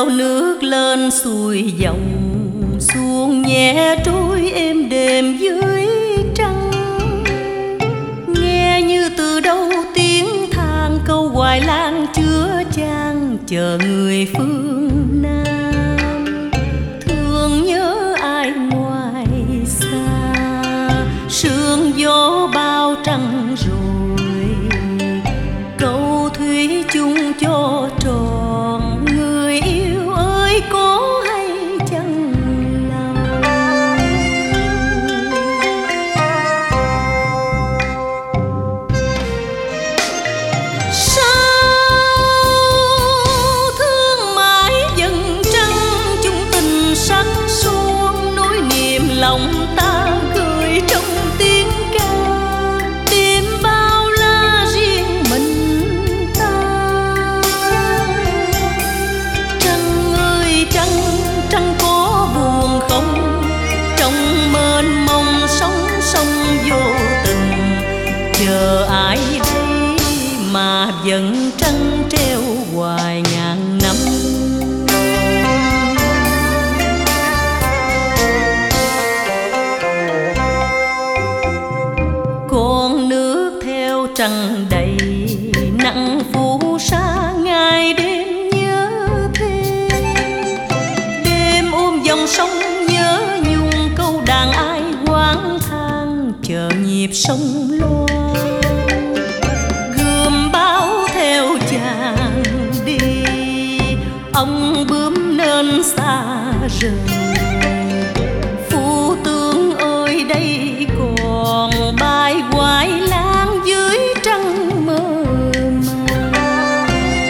theo nước lên xuôi dòng xuống nhẹ trôi êm đềm dưới trăng. Nghe như từ đâu tiếng than câu hoài lan chứa chan chờ người phương Nam. Thương nhớ ai ngoài xa, sương gió bao trăng rồi, câu thủy chung cho tròn. Người yêu ơi có hay chăng lòng? Sao thương mãi dần trăng chung tình sắc xuông, nỗi niềm lòng ta gửi trong tiếng ca. Đêm bao la riêng mình ta. Trăng ơi trăng, trăng có buồn không? Trong mênh mông sóng sông vô tình, chờ ai đây mà vẫn trăng treo hoài ngàn năm. Con nước theo trăng đầy nặng phù sa, ngày đêm nhớ thêm. Đêm ôm dòng sông nhớ nhung câu đàn ai oán than chờ nhịp sông loan. Gươm báo theo chàng đi, ông bướm nên xa rời. Phu tướng ơi đây còn bài hoài lan dưới trăng mơ màng.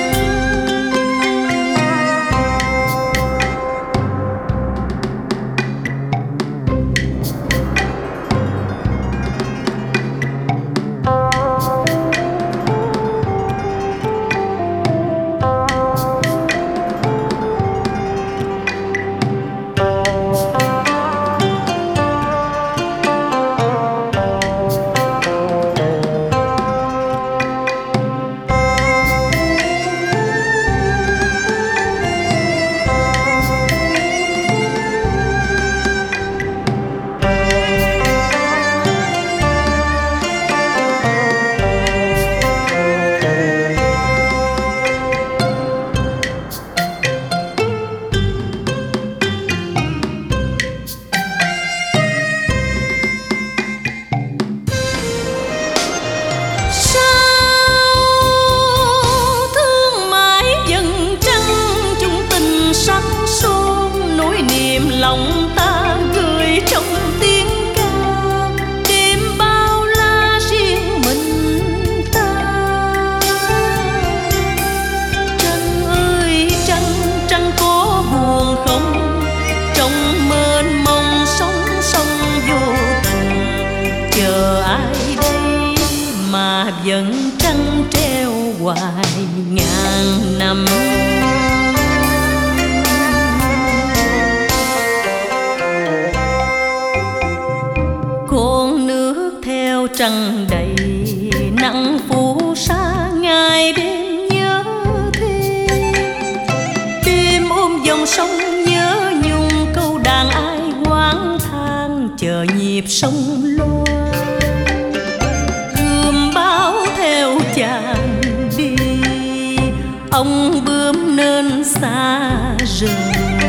Lòng ta gửi trong tiếng ca. Đêm bao la riêng mình ta. Trăng ơi trăng, trăng có buồn không? Trong mênh mông sóng sông vô tình, chờ ai đây mà vẫn trăng treo hoài ngàn năm. Con nước theo trăng đầy nặng phù sa, ngày đêm nhớ thêm. Đêm ôm dòng sông nhớ nhung câu đàn ai oán than chờ nhịp sông loan. Gươm báo theo chàng đi, ông bướm nên xa rời.